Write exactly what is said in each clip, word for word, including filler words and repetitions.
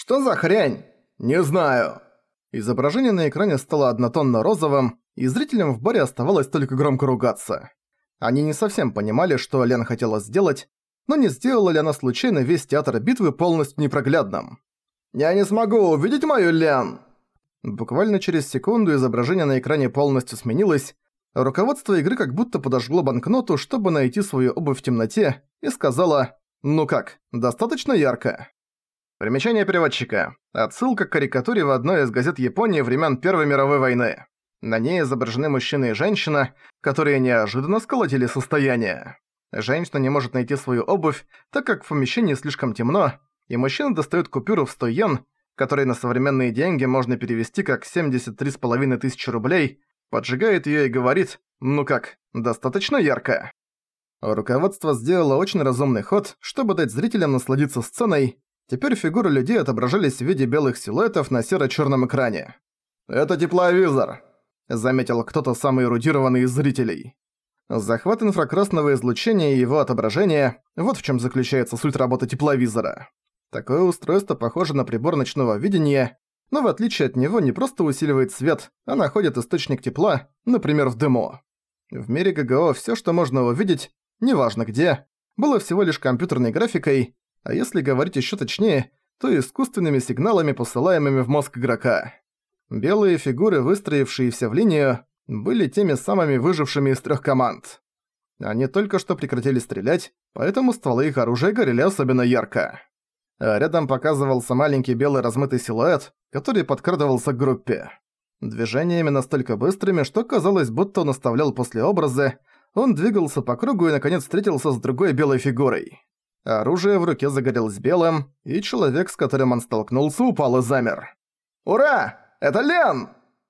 Что за хрень? Не знаю. Изображение на экране стало однотонно-розовым, и зрителям в баре оставалось только громко ругаться. Они не совсем понимали, что Лен хотела сделать, но не сделала ли она случайно весь театр битвы полностью непроглядным. «Я не смогу увидеть мою Лен!» Буквально через секунду изображение на экране полностью сменилось, а руководство игры как будто подожгло банкноту, чтобы найти свою обувь в темноте, и сказала «Ну как, достаточно ярко?» Примечание переводчика. Отсылка к карикатуре в одной из газет Японии времен Первой мировой войны. На ней изображены мужчина и женщина, которые неожиданно сколотили состояние. Женщина не может найти свою обувь, так как в помещении слишком темно, и мужчина достает купюру в сто йен, которые на современные деньги можно перевести как семьдесят три с половиной тысячи рублей, поджигает её и говорит «Ну как, достаточно ярко?». Руководство сделало очень разумный ход, чтобы дать зрителям насладиться сценой. Теперь фигуры людей отображались в виде белых силуэтов на серо-чёрном экране. «Это тепловизор», — заметил кто-то самый эрудированный из зрителей. Захват инфракрасного излучения и его отображение — вот в чём заключается суть работы тепловизора. Такое устройство похоже на прибор ночного видения, но в отличие от него не просто усиливает свет, а находит источник тепла, например, в дыму. В мире ГГО всё, что можно увидеть, неважно где, было всего лишь компьютерной графикой, а если говорить ещё точнее, то искусственными сигналами, посылаемыми в мозг игрока. Белые фигуры, выстроившиеся в линию, были теми самыми выжившими из трёх команд. Они только что прекратили стрелять, поэтому стволы их оружия горели особенно ярко. А рядом показывался маленький белый размытый силуэт, который подкрадывался к группе. Движениями настолько быстрыми, что казалось, будто он оставлял послеобразы, он двигался по кругу и наконец встретился с другой белой фигурой. Оружие в руке загорелось белым, и человек, с которым он столкнулся, упал и замер. «Ура! Это Лен!»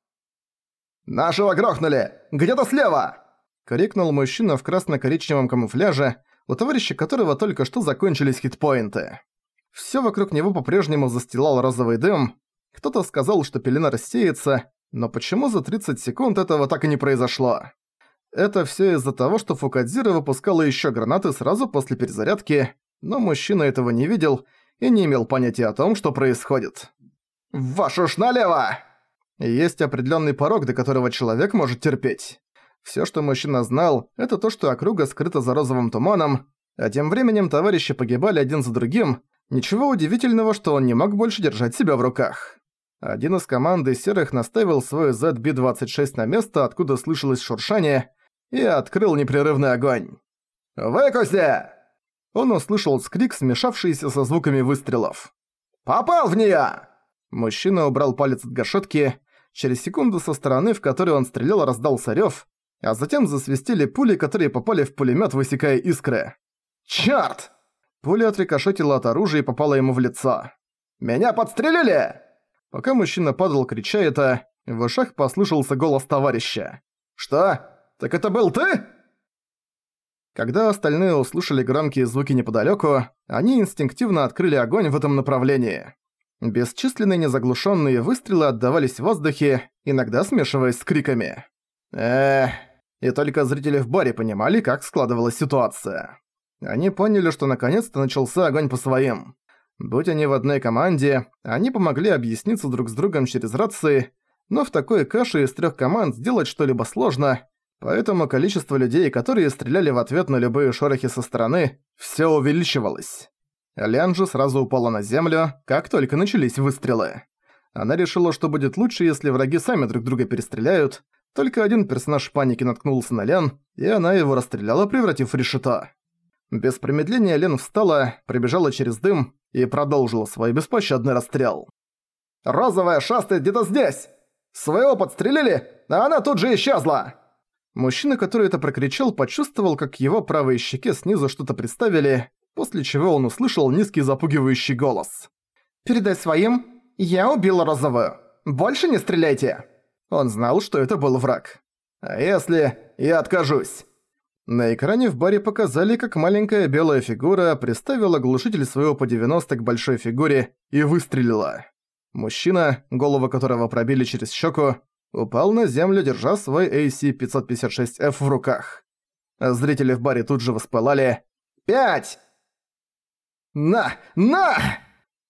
«Нашего грохнули! Где-то слева!» — крикнул мужчина в красно-коричневом камуфляже, у товарища которого только что закончились хитпоинты. Всё вокруг него по-прежнему застилал розовый дым. Кто-то сказал, что пелена рассеется, но почему за тридцать секунд этого так и не произошло? Это всё из-за того, что Фукадзира выпускала ещё гранаты сразу после перезарядки, но мужчина этого не видел и не имел понятия о том, что происходит. «Вашу ж налево!» Есть определённый порог, до которого человек может терпеть. Всё, что мужчина знал, это то, что округа скрыта за розовым туманом, а тем временем товарищи погибали один за другим. Ничего удивительного, что он не мог больше держать себя в руках. Один из команды серых наставил свой зет би двадцать шесть на место, откуда слышалось шуршание, и открыл непрерывный огонь. «Выкуси!» Он услышал скрик, смешавшийся со звуками выстрелов. «Попал в неё!» Мужчина убрал палец от гашетки. Через секунду со стороны, в которой он стрелял, раздался рёв, а затем засвистели пули, которые попали в пулемёт, высекая искры. «Чёрт!» Пуля отрикошетила от оружия и попала ему в лицо. «Меня подстрелили!» Пока мужчина падал, крича это, в ушах послышался голос товарища. «Что? Так это был ты?» Когда остальные услышали громкие звуки неподалёку, они инстинктивно открыли огонь в этом направлении. Бесчисленные незаглушенные выстрелы отдавались в воздухе, иногда смешиваясь с криками. Эх, и только зрители в баре понимали, как складывалась ситуация. Они поняли, что наконец-то начался огонь по своим. Будь они в одной команде, они помогли объясниться друг с другом через рации, но в такой каше из трёх команд сделать что-либо сложно, поэтому количество людей, которые стреляли в ответ на любые шорохи со стороны, всё увеличивалось. Лян же сразу упала на землю, как только начались выстрелы. Она решила, что будет лучше, если враги сами друг друга перестреляют. Только один персонаж в панике наткнулся на Лян, и она его расстреляла, превратив в решето. Без промедления Лен встала, пробежала через дым и продолжила свой беспощадный расстрел. «Розовая шастает где-то здесь! Своего подстрелили, а она тут же исчезла!» Мужчина, который это прокричал, почувствовал, как к его правой щеке снизу что-то приставили, после чего он услышал низкий запугивающий голос. «Передай своим, я убил розовую. Больше не стреляйте!» Он знал, что это был враг. «А если я откажусь?» На экране в баре показали, как маленькая белая фигура приставила глушитель своего по девяносто к большой фигуре и выстрелила. Мужчина, голову которого пробили через щеку, упал на землю, держа свой эй си пятьсот пятьдесят шесть эф в руках. Зрители в баре тут же воспылали. «Пять! На! На!»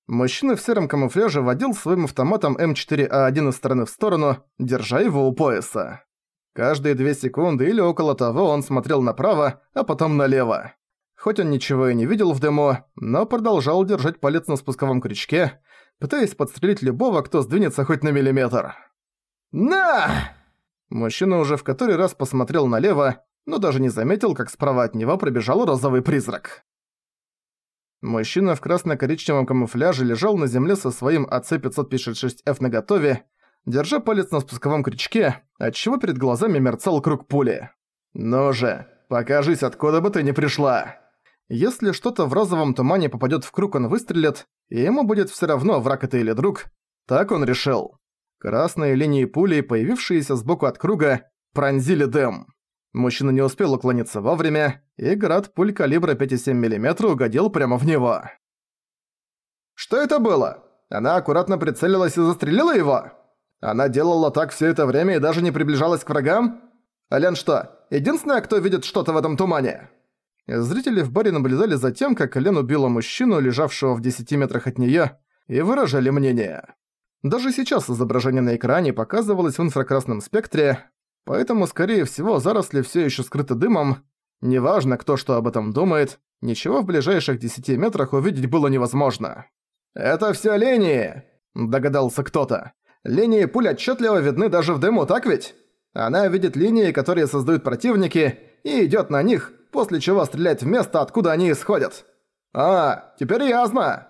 Мужчина в сером камуфляже водил своим автоматом эм четыре а один из стороны в сторону, держа его у пояса. Каждые две секунды или около того он смотрел направо, а потом налево. Хоть он ничего и не видел в дыму, но продолжал держать палец на спусковом крючке, пытаясь подстрелить любого, кто сдвинется хоть на миллиметр. «На!» Мужчина уже в который раз посмотрел налево, но даже не заметил, как справа от него пробежал розовый призрак. Мужчина в красно-коричневом камуфляже лежал на земле со своим а цэ пятьсот пятьдесят шесть эф наготове, держа палец на спусковом крючке, отчего перед глазами мерцал круг пули. «Ну же, покажись, откуда бы ты ни пришла!» Если что-то в розовом тумане попадёт в круг, он выстрелит, и ему будет всё равно, враг это или друг. Так он решил. Красные линии пули, появившиеся сбоку от круга, пронзили дым. Мужчина не успел уклониться вовремя, и град пуль калибра пять и семь миллиметра угодил прямо в него. «Что это было? Она аккуратно прицелилась и застрелила его? Она делала так всё это время и даже не приближалась к врагам? Лен что, единственная, кто видит что-то в этом тумане?» Зрители в баре наблюдали за тем, как Лен убила мужчину, лежавшего в десяти метрах от неё, и выражали мнение. Даже сейчас изображение на экране показывалось в инфракрасном спектре, поэтому, скорее всего, заросли всё ещё скрыты дымом. Неважно, кто что об этом думает, ничего в ближайших десяти метрах увидеть было невозможно. «Это всё линии!» – догадался кто-то. «Линии пуль отчётливо видны даже в дыму, так ведь? Она видит линии, которые создают противники, и идёт на них, после чего стреляет в место, откуда они исходят. А, теперь ясно!»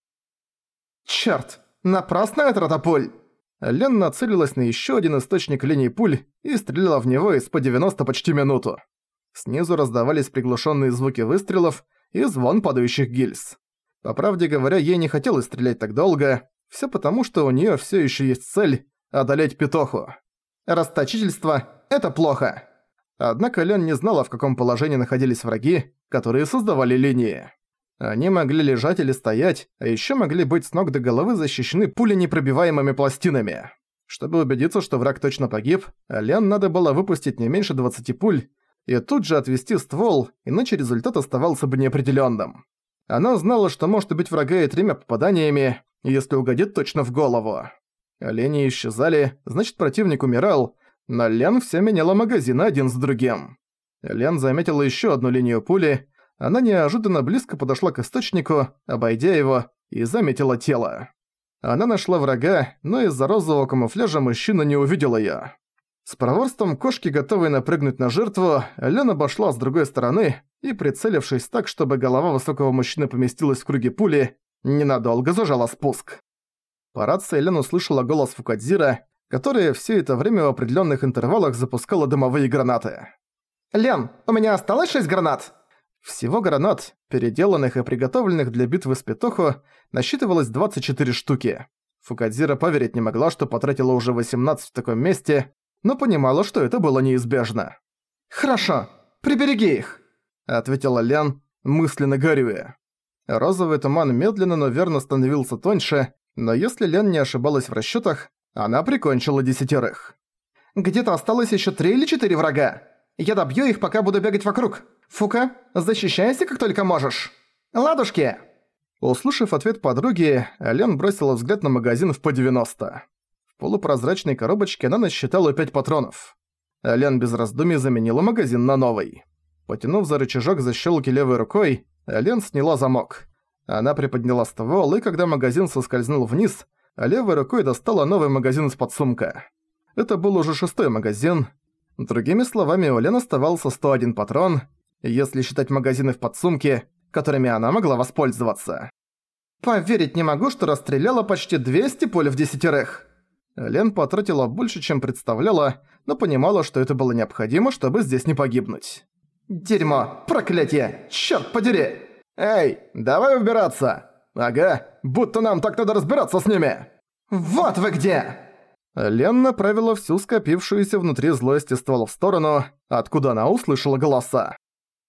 «Чёрт, напрасная трата пуль!» Лен нацелилась на ещё один источник линий пуль и стреляла в него из по девяносто почти минуту. Снизу раздавались приглушённые звуки выстрелов и звон падающих гильз. По правде говоря, ей не хотелось стрелять так долго, всё потому, что у неё всё ещё есть цель – одолеть Петоху. Расточительство – это плохо. Однако Лен не знала, в каком положении находились враги, которые создавали линии. Они могли лежать или стоять, а ещё могли быть с ног до головы защищены пуленепробиваемыми пластинами. Чтобы убедиться, что враг точно погиб, Лен надо было выпустить не меньше двадцати пуль и тут же отвести ствол, иначе результат оставался бы неопределённым. Она знала, что может убить врага и тремя попаданиями, если угодит точно в голову. Линии исчезали, значит противник умирал, но Лен все меняла магазины один за другим. Лен заметила ещё одну линию пули, она неожиданно близко подошла к источнику, обойдя его, и заметила тело. Она нашла врага, но из-за розового камуфляжа мужчина не увидел её. С проворством кошки, готовой напрыгнуть на жертву, Лен обошла с другой стороны и, прицелившись так, чтобы голова высокого мужчины поместилась в круге пули, ненадолго зажала спуск. По рации Лен услышала голос Фукадзира, которая все это время в определенных интервалах запускала дымовые гранаты. «Лен, у меня осталось шесть гранат!» Всего гранат, переделанных и приготовленных для битвы с Петохо, насчитывалось двадцать четыре штуки. Фукадзира поверить не могла, что потратила уже восемнадцать в таком месте, но понимала, что это было неизбежно. «Хорошо, прибереги их!» – ответила Лен, мысленно горюя. Розовый туман медленно, но верно становился тоньше, но если Лен не ошибалась в расчётах, она прикончила десятерых. «Где-то осталось ещё три или четыре врага. Я добью их, пока буду бегать вокруг. Фука, защищайся, как только можешь. Ладушки!» Услышав ответ подруги, Лен бросила взгляд на магазин в по девяносто. В полупрозрачной коробочке она насчитала пять патронов. Лен без раздумий заменила магазин на новый. Потянув за рычажок защёлки левой рукой, Лен сняла замок. Она приподняла ствол, и когда магазин соскользнул вниз, левой рукой достала новый магазин из-под сумка. Это был уже шестой магазин. Другими словами, у Лен оставался сто один патрон, если считать магазины в подсумке, которыми она могла воспользоваться. «Поверить не могу, что расстреляла почти двести пуль в десятерых!» Лен потратила больше, чем представляла, но понимала, что это было необходимо, чтобы здесь не погибнуть. «Дерьмо! Проклятие! Чёрт подери! Эй, давай убираться! Ага, будто нам так надо разбираться с ними! Вот вы где!» Лен направила всю скопившуюся внутри злость и ствол в сторону, откуда она услышала голоса.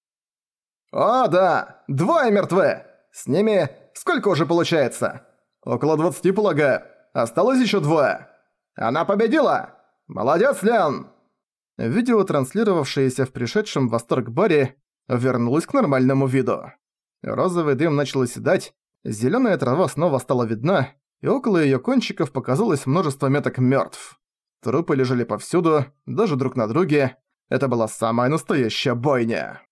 «О, да! Двое мертвы! С ними сколько уже получается? Около двадцати, полагаю. Осталось ещё двое. Она победила! Молодец, Лен!» Видео, транслировавшееся в пришедшем в восторг баре, вернулось к нормальному виду. Розовый дым начал оседать, Зелёная трава снова стала видна, и около её кончиков показалось множество меток мёртв. Трупы лежали повсюду, даже друг на друге. Это была самая настоящая бойня.